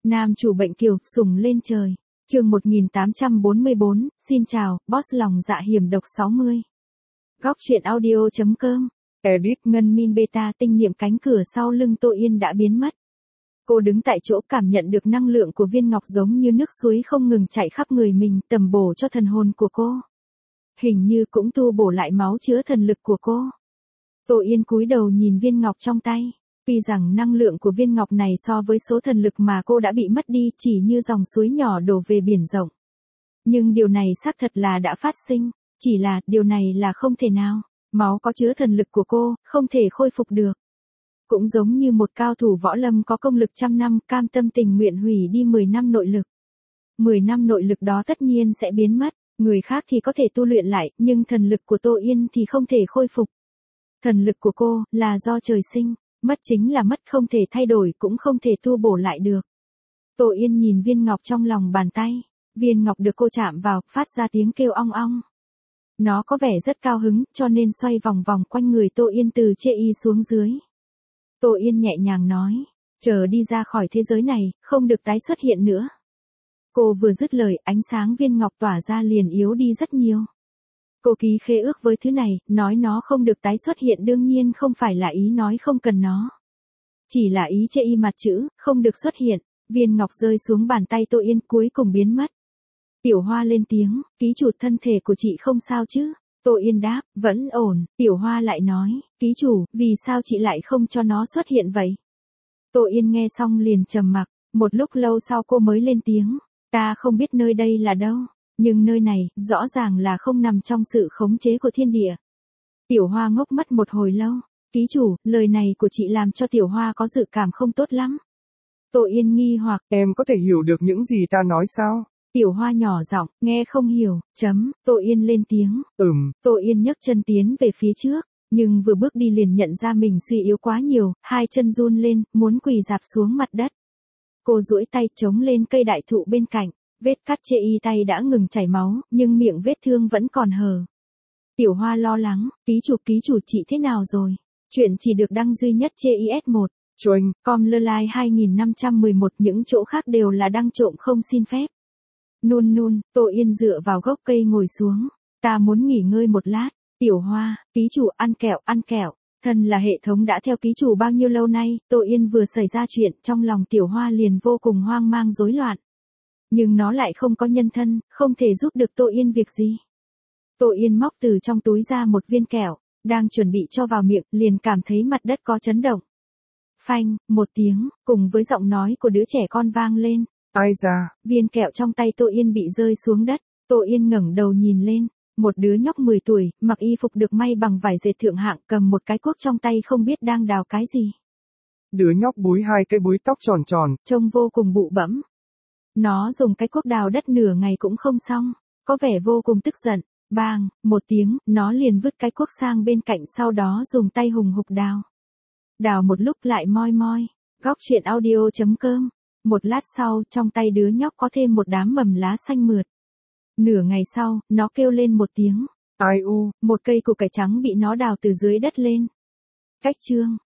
Nam chủ bệnh kiều, sùng lên trời. Chương 1844, xin chào, boss lòng dạ hiểm độc 60. Góc truyện audio.com. Edit ngân min beta tinh niệm cánh cửa sau lưng Tô Yên đã biến mất. Cô đứng tại chỗ cảm nhận được năng lượng của viên ngọc giống như nước suối không ngừng chạy khắp người mình, tầm bổ cho thần hồn của cô. Hình như cũng tu bổ lại máu chứa thần lực của cô. Tô Yên cúi đầu nhìn viên ngọc trong tay. Tuy rằng năng lượng của viên ngọc này so với số thần lực mà cô đã bị mất đi chỉ như dòng suối nhỏ đổ về biển rộng. Nhưng điều này xác thật là đã phát sinh, chỉ là điều này là không thể nào. Máu có chứa thần lực của cô, không thể khôi phục được. Cũng giống như một cao thủ võ lâm có công lực 100 năm cam tâm tình nguyện hủy đi 10 năm nội lực. 10 năm nội lực đó tất nhiên sẽ biến mất, người khác thì có thể tu luyện lại, nhưng thần lực của Tô Yên thì không thể khôi phục. Thần lực của cô là do trời sinh, mất chính là mất, không thể thay đổi cũng không thể tu bổ lại được. Tô Yên nhìn viên ngọc trong lòng bàn tay, viên ngọc được cô chạm vào, phát ra tiếng kêu ong ong. Nó có vẻ rất cao hứng, cho nên xoay vòng vòng quanh người Tô Yên từ chê y xuống dưới. Tô Yên nhẹ nhàng nói, chờ đi ra khỏi thế giới này, không được tái xuất hiện nữa. Cô vừa dứt lời, ánh sáng viên ngọc tỏa ra liền yếu đi rất nhiều. Cô ký khế ước với thứ này, nói nó không được tái xuất hiện đương nhiên không phải là ý nói không cần nó. Chỉ là ý chê y mặt chữ, không được xuất hiện, viên ngọc rơi xuống bàn tay Tô Yên cuối cùng biến mất. Tiểu Hoa lên tiếng, ký chủ thân thể của chị không sao chứ? Tô Yên đáp, vẫn ổn. Tiểu Hoa lại nói, ký chủ, vì sao chị lại không cho nó xuất hiện vậy? Tô Yên nghe xong liền trầm mặc, một lúc lâu sau cô mới lên tiếng, ta không biết nơi đây là đâu, nhưng nơi này, rõ ràng là không nằm trong sự khống chế của thiên địa. Tiểu Hoa ngốc mất một hồi lâu, ký chủ, lời này của chị làm cho Tiểu Hoa có dự cảm không tốt lắm. Tô Yên nghi hoặc, em có thể hiểu được những gì ta nói sao? Tiểu Hoa nhỏ giọng, nghe không hiểu, Tô Yên lên tiếng. Tô Yên nhấc chân tiến về phía trước, nhưng vừa bước đi liền nhận ra mình suy yếu quá nhiều, hai chân run lên, muốn quỳ rạp xuống mặt đất. Cô duỗi tay chống lên cây đại thụ bên cạnh, vết cắt chê y tay đã ngừng chảy máu, nhưng miệng vết thương vẫn còn hở. Tiểu Hoa lo lắng, ký chủ chị thế nào rồi? Chuyện chỉ được đăng duy nhất chê IS1. Choanh, Com.Lelai 2511, những chỗ khác đều là đăng trộm không xin phép. Nun, Tô Yên dựa vào gốc cây ngồi xuống. Ta muốn nghỉ ngơi một lát. Tiểu Hoa, ký chủ ăn kẹo. Thân là hệ thống đã theo ký chủ bao nhiêu lâu nay, Tô Yên vừa xảy ra chuyện, trong lòng Tiểu Hoa liền vô cùng hoang mang rối loạn. Nhưng nó lại không có nhân thân, không thể giúp được Tô Yên việc gì. Tô Yên móc từ trong túi ra một viên kẹo, đang chuẩn bị cho vào miệng, liền cảm thấy mặt đất có chấn động. Phanh, một tiếng, cùng với giọng nói của đứa trẻ con vang lên. ai ra? Viên kẹo trong tay Tô Yên bị rơi xuống đất, Tô Yên ngẩng đầu nhìn lên, một đứa nhóc 10 tuổi, mặc y phục được may bằng vải dệt thượng hạng, cầm một cái cuốc trong tay không biết đang đào cái gì. Đứa nhóc búi hai cái búi tóc tròn tròn, trông vô cùng bụ bẫm. Nó dùng cái cuốc đào đất nửa ngày cũng không xong, có vẻ vô cùng tức giận. Bang, một tiếng, nó liền vứt cái cuốc sang bên cạnh, sau đó dùng tay hùng hục đào. Đào một lúc lại moi. Góc truyện audio.com. Một lát sau, trong tay đứa nhóc có thêm một đám mầm lá xanh mượt. Nửa ngày sau, nó kêu lên một tiếng. ai u, Một cây củ cải trắng bị nó đào từ dưới đất lên. Cách chương.